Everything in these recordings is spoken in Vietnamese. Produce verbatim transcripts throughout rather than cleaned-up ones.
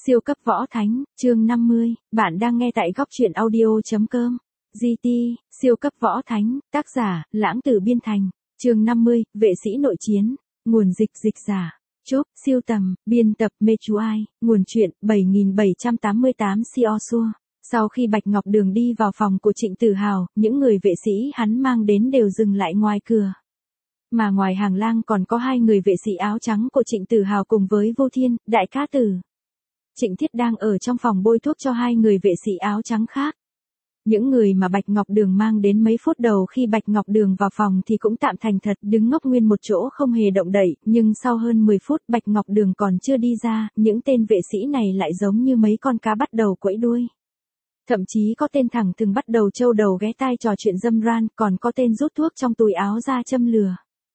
Siêu cấp võ thánh, chương năm mươi, bạn đang nghe tại góc truyện audio.com. giê tê, siêu cấp võ thánh, tác giả, Lãng Tử Biên Thành, chương năm mươi, vệ sĩ nội chiến, nguồn dịch dịch giả, chốt, siêu tầm, biên tập mê chú ai, nguồn truyện, bảy nghìn bảy trăm tám mươi tám Siosua. Sau khi Bạch Ngọc Đường đi vào phòng của Trịnh Tử Hào, những người vệ sĩ hắn mang đến đều dừng lại ngoài cửa. Mà ngoài hàng lang còn có hai người vệ sĩ áo trắng của Trịnh Tử Hào cùng với Vô Thiên, Đại Cá Tử. Trịnh Thiết đang ở trong phòng bôi thuốc cho hai người vệ sĩ áo trắng khác. Những người mà Bạch Ngọc Đường mang đến mấy phút đầu khi Bạch Ngọc Đường vào phòng thì cũng tạm thành thật đứng ngốc nguyên một chỗ không hề động đậy, nhưng sau hơn mười phút Bạch Ngọc Đường còn chưa đi ra, những tên vệ sĩ này lại giống như mấy con cá bắt đầu quẫy đuôi. Thậm chí có tên thẳng thừng bắt đầu trâu đầu ghé tai trò chuyện dâm ran, còn có tên rút thuốc trong túi áo ra châm lừa.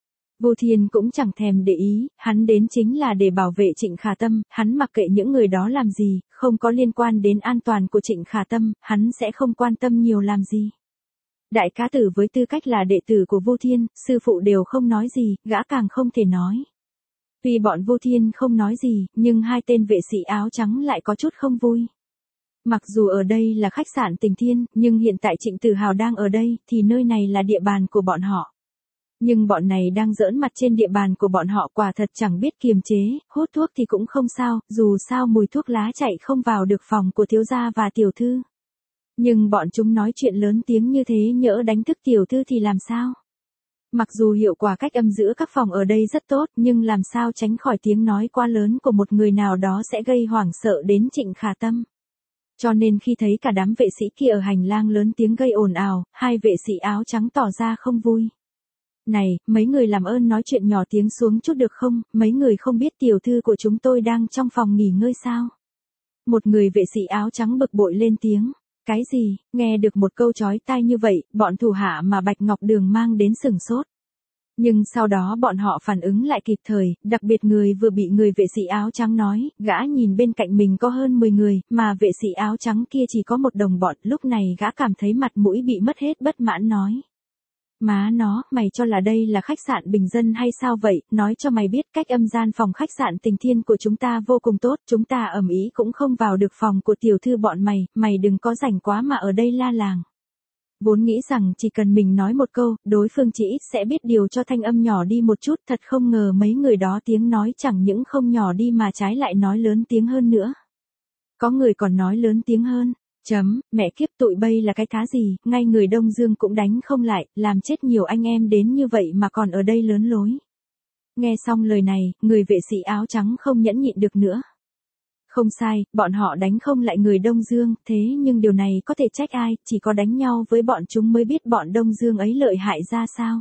Vô Thiên cũng chẳng thèm để ý, hắn đến chính là để bảo vệ Trịnh Khả Tâm, hắn mặc kệ những người đó làm gì, không có liên quan đến an toàn của Trịnh Khả Tâm, hắn sẽ không quan tâm nhiều làm gì. Đại Cá Tử với tư cách là đệ tử của Vô Thiên, sư phụ đều không nói gì, gã càng không thể nói. Tuy bọn Vô Thiên không nói gì, nhưng hai tên vệ sĩ áo trắng lại có chút không vui. Mặc dù ở đây là khách sạn Tình Thiên, nhưng hiện tại Trịnh Tử Hào đang ở đây, thì nơi này là địa bàn của bọn họ. Nhưng bọn này đang giỡn mặt trên địa bàn của bọn họ, quả thật chẳng biết kiềm chế, hút thuốc thì cũng không sao, dù sao mùi thuốc lá chạy không vào được phòng của thiếu gia và tiểu thư. Nhưng bọn chúng nói chuyện lớn tiếng như thế nhỡ đánh thức tiểu thư thì làm sao? Mặc dù hiệu quả cách âm giữa các phòng ở đây rất tốt, nhưng làm sao tránh khỏi tiếng nói quá lớn của một người nào đó sẽ gây hoảng sợ đến Trịnh Khả Tâm. Cho nên khi thấy cả đám vệ sĩ kia ở hành lang lớn tiếng gây ồn ào, hai vệ sĩ áo trắng tỏ ra không vui. Này, mấy người làm ơn nói chuyện nhỏ tiếng xuống chút được không, mấy người không biết tiểu thư của chúng tôi đang trong phòng nghỉ ngơi sao? Một người vệ sĩ áo trắng bực bội lên tiếng. Cái gì, nghe được một câu chói tai như vậy, bọn thủ hạ mà Bạch Ngọc Đường mang đến sửng sốt. Nhưng sau đó bọn họ phản ứng lại kịp thời, đặc biệt người vừa bị người vệ sĩ áo trắng nói, gã nhìn bên cạnh mình có hơn mười người, mà vệ sĩ áo trắng kia chỉ có một đồng bọn, lúc này gã cảm thấy mặt mũi bị mất hết, bất mãn nói. Má nó, mày cho là đây là khách sạn bình dân hay sao vậy, nói cho mày biết cách âm gian phòng khách sạn Tình Thiên của chúng ta vô cùng tốt, chúng ta ầm ĩ cũng không vào được phòng của tiểu thư bọn mày, mày đừng có rảnh quá mà ở đây la làng. Vốn nghĩ rằng chỉ cần mình nói một câu, đối phương chỉ ít sẽ biết điều cho thanh âm nhỏ đi một chút, thật không ngờ mấy người đó tiếng nói chẳng những không nhỏ đi mà trái lại nói lớn tiếng hơn nữa. Có người còn nói lớn tiếng hơn. Chấm, mẹ kiếp tụi bây là cái thá gì, ngay người Đông Dương cũng đánh không lại, làm chết nhiều anh em đến như vậy mà còn ở đây lớn lối. Nghe xong lời này, người vệ sĩ áo trắng không nhẫn nhịn được nữa. Không sai, bọn họ đánh không lại người Đông Dương, thế nhưng điều này có thể trách ai, chỉ có đánh nhau với bọn chúng mới biết bọn Đông Dương ấy lợi hại ra sao.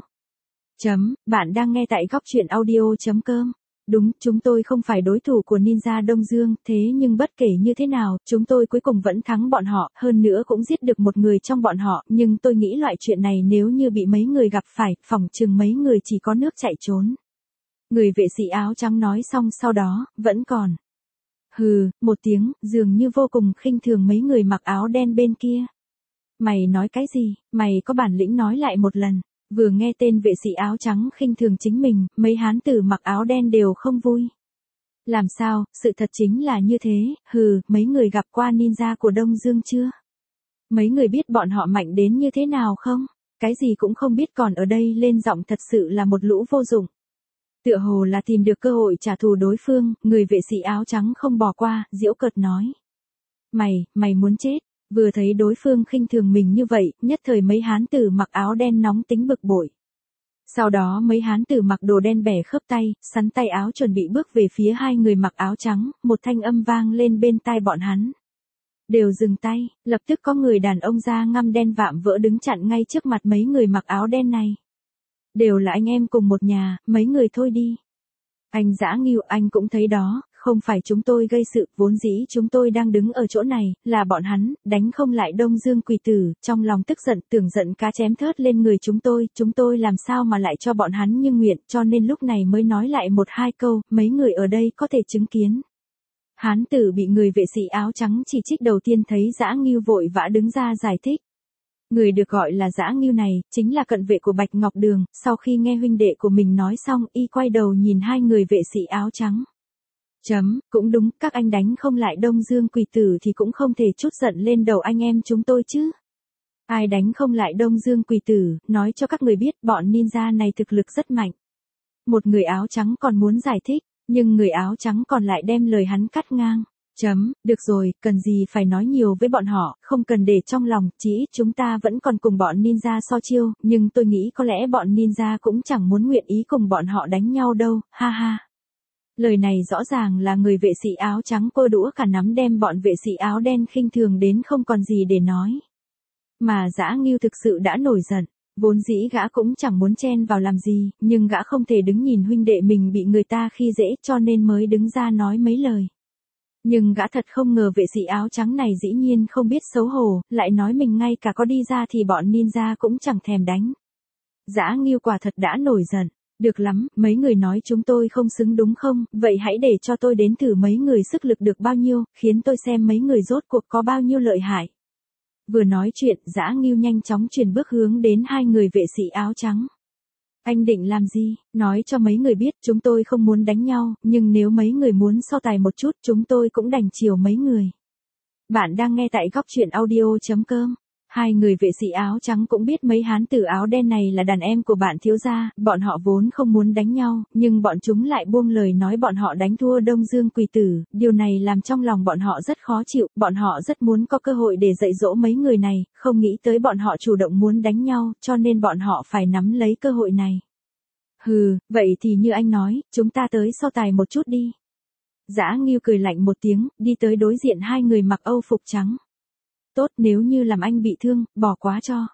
Chấm, bạn đang nghe tại góc truyện audio.com. Đúng, chúng tôi không phải đối thủ của Ninja Đông Dương, thế nhưng bất kể như thế nào, chúng tôi cuối cùng vẫn thắng bọn họ, hơn nữa cũng giết được một người trong bọn họ, nhưng tôi nghĩ loại chuyện này nếu như bị mấy người gặp phải, phỏng chừng mấy người chỉ có nước chạy trốn. Người vệ sĩ áo trắng nói xong sau đó, vẫn còn. Hừ, một tiếng, dường như vô cùng khinh thường mấy người mặc áo đen bên kia. Mày nói cái gì, mày có bản lĩnh nói lại một lần. Vừa nghe tên vệ sĩ áo trắng khinh thường chính mình, mấy hán tử mặc áo đen đều không vui. Làm sao, sự thật chính là như thế, hừ, mấy người gặp qua ninja của Đông Dương chưa? Mấy người biết bọn họ mạnh đến như thế nào không? Cái gì cũng không biết còn ở đây lên giọng thật sự là một lũ vô dụng. Tựa hồ là tìm được cơ hội trả thù đối phương, người vệ sĩ áo trắng không bỏ qua, giễu cợt nói. Mày, mày muốn chết. Vừa thấy đối phương khinh thường mình như vậy, nhất thời mấy hán tử mặc áo đen nóng tính bực bội. Sau đó mấy hán tử mặc đồ đen bẻ khớp tay, sắn tay áo chuẩn bị bước về phía hai người mặc áo trắng, một thanh âm vang lên bên tai bọn hắn. Đều dừng tay, lập tức có người đàn ông da ngăm đen vạm vỡ đứng chặn ngay trước mặt mấy người mặc áo đen này. Đều là anh em cùng một nhà, mấy người thôi đi. Anh Dã Ngưu, anh cũng thấy đó. Không phải chúng tôi gây sự, vốn dĩ chúng tôi đang đứng ở chỗ này, là bọn hắn, đánh không lại Đông Dương quỷ tử, trong lòng tức giận, tưởng giận cá chém thớt lên người chúng tôi, chúng tôi làm sao mà lại cho bọn hắn như nguyện, cho nên lúc này mới nói lại một hai câu, mấy người ở đây có thể chứng kiến. Hán tử bị người vệ sĩ áo trắng chỉ trích đầu tiên thấy Dã Ngưu vội vã đứng ra giải thích. Người được gọi là Dã Ngưu này, chính là cận vệ của Bạch Ngọc Đường, sau khi nghe huynh đệ của mình nói xong, y quay đầu nhìn hai người vệ sĩ áo trắng. Chấm, cũng đúng, các anh đánh không lại Đông Dương Quỷ Tử thì cũng không thể trút giận lên đầu anh em chúng tôi chứ. Ai đánh không lại Đông Dương Quỷ Tử, nói cho các người biết bọn ninja này thực lực rất mạnh. Một người áo trắng còn muốn giải thích, nhưng người áo trắng còn lại đem lời hắn cắt ngang. Chấm, được rồi, cần gì phải nói nhiều với bọn họ, không cần để trong lòng, chỉ ít chúng ta vẫn còn cùng bọn ninja so chiêu, nhưng tôi nghĩ có lẽ bọn ninja cũng chẳng muốn nguyện ý cùng bọn họ đánh nhau đâu, ha ha. Lời này rõ ràng là người vệ sĩ áo trắng cô đũa cả nắm đem bọn vệ sĩ áo đen khinh thường đến không còn gì để nói. Mà Dã Ngưu thực sự đã nổi giận, vốn dĩ gã cũng chẳng muốn chen vào làm gì, nhưng gã không thể đứng nhìn huynh đệ mình bị người ta khi dễ cho nên mới đứng ra nói mấy lời. Nhưng gã thật không ngờ vệ sĩ áo trắng này dĩ nhiên không biết xấu hổ, lại nói mình ngay cả có đi ra thì bọn ninja cũng chẳng thèm đánh. Dã Ngưu quả thật đã nổi giận. Được lắm, mấy người nói chúng tôi không xứng đúng không, vậy hãy để cho tôi đến thử mấy người sức lực được bao nhiêu, khiến tôi xem mấy người rốt cuộc có bao nhiêu lợi hại. Vừa nói chuyện, Dã Ngưu nhanh chóng chuyển bước hướng đến hai người vệ sĩ áo trắng. Anh định làm gì? Nói cho mấy người biết chúng tôi không muốn đánh nhau, nhưng nếu mấy người muốn so tài một chút chúng tôi cũng đành chiều mấy người. Bạn đang nghe tại góc truyện audio chấm com. Hai người vệ sĩ áo trắng cũng biết mấy hán tử áo đen này là đàn em của bạn thiếu gia, bọn họ vốn không muốn đánh nhau, nhưng bọn chúng lại buông lời nói bọn họ đánh thua Đông Dương Quỷ Tử, điều này làm trong lòng bọn họ rất khó chịu, bọn họ rất muốn có cơ hội để dạy dỗ mấy người này, không nghĩ tới bọn họ chủ động muốn đánh nhau, cho nên bọn họ phải nắm lấy cơ hội này. Hừ, vậy thì như anh nói, chúng ta tới so tài một chút đi. Dã Ngưu cười lạnh một tiếng, đi tới đối diện hai người mặc âu phục trắng. Tốt, nếu như làm anh bị thương, bỏ quá cho.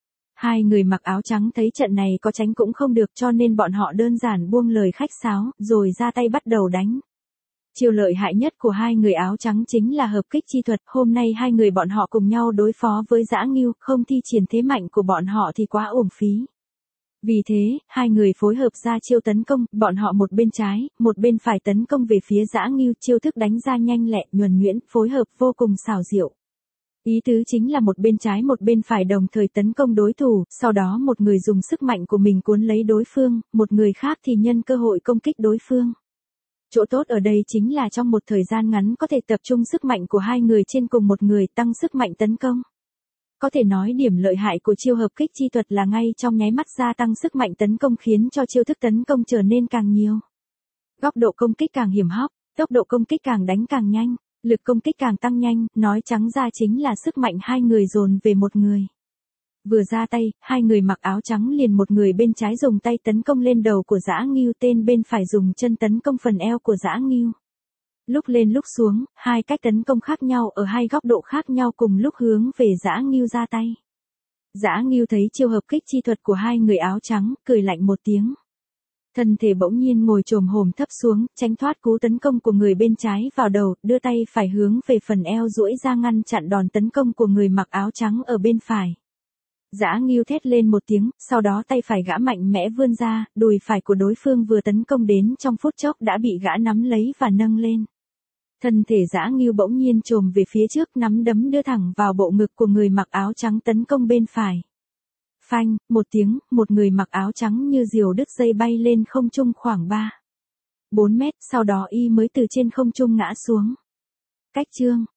Hai người mặc áo trắng thấy trận này có tránh cũng không được cho nên bọn họ đơn giản buông lời khách sáo, rồi ra tay bắt đầu đánh. Chiêu lợi hại nhất của hai người áo trắng chính là hợp kích chi thuật, hôm nay hai người bọn họ cùng nhau đối phó với Dã Ngưu, không thi triển thế mạnh của bọn họ thì quá uổng phí. Vì thế, hai người phối hợp ra chiêu tấn công, bọn họ một bên trái, một bên phải tấn công về phía Dã Ngưu, chiêu thức đánh ra nhanh lẹ, nhuần nhuyễn, phối hợp vô cùng xảo diệu. Ý tứ chính là một bên trái một bên phải đồng thời tấn công đối thủ, sau đó một người dùng sức mạnh của mình cuốn lấy đối phương, một người khác thì nhân cơ hội công kích đối phương. Chỗ tốt ở đây chính là trong một thời gian ngắn có thể tập trung sức mạnh của hai người trên cùng một người tăng sức mạnh tấn công. Có thể nói điểm lợi hại của chiêu hợp kích chi thuật là ngay trong nháy mắt gia tăng sức mạnh tấn công khiến cho chiêu thức tấn công trở nên càng nhiều. Góc độ công kích càng hiểm hóc, tốc độ công kích càng đánh càng nhanh. Lực công kích càng tăng nhanh, nói trắng ra chính là sức mạnh hai người dồn về một người. Vừa ra tay, hai người mặc áo trắng liền một người bên trái dùng tay tấn công lên đầu của Dã Ngưu, tên bên phải dùng chân tấn công phần eo của Dã Ngưu. Lúc lên lúc xuống, hai cách tấn công khác nhau ở hai góc độ khác nhau cùng lúc hướng về Dã Ngưu ra tay. Dã Ngưu thấy chiêu hợp kích chi thuật của hai người áo trắng, cười lạnh một tiếng. Thân thể bỗng nhiên ngồi chồm hổm thấp xuống, tránh thoát cú tấn công của người bên trái vào đầu, đưa tay phải hướng về phần eo duỗi ra ngăn chặn đòn tấn công của người mặc áo trắng ở bên phải. Dã Ngưu thét lên một tiếng, sau đó tay phải gã mạnh mẽ vươn ra, đùi phải của đối phương vừa tấn công đến trong phút chốc đã bị gã nắm lấy và nâng lên. Thân thể Dã Ngưu bỗng nhiên chồm về phía trước, nắm đấm đưa thẳng vào bộ ngực của người mặc áo trắng tấn công bên phải. Phanh, một tiếng, một người mặc áo trắng như diều đứt dây bay lên không trung khoảng ba bốn mét, sau đó y mới từ trên không trung ngã xuống. Cách chương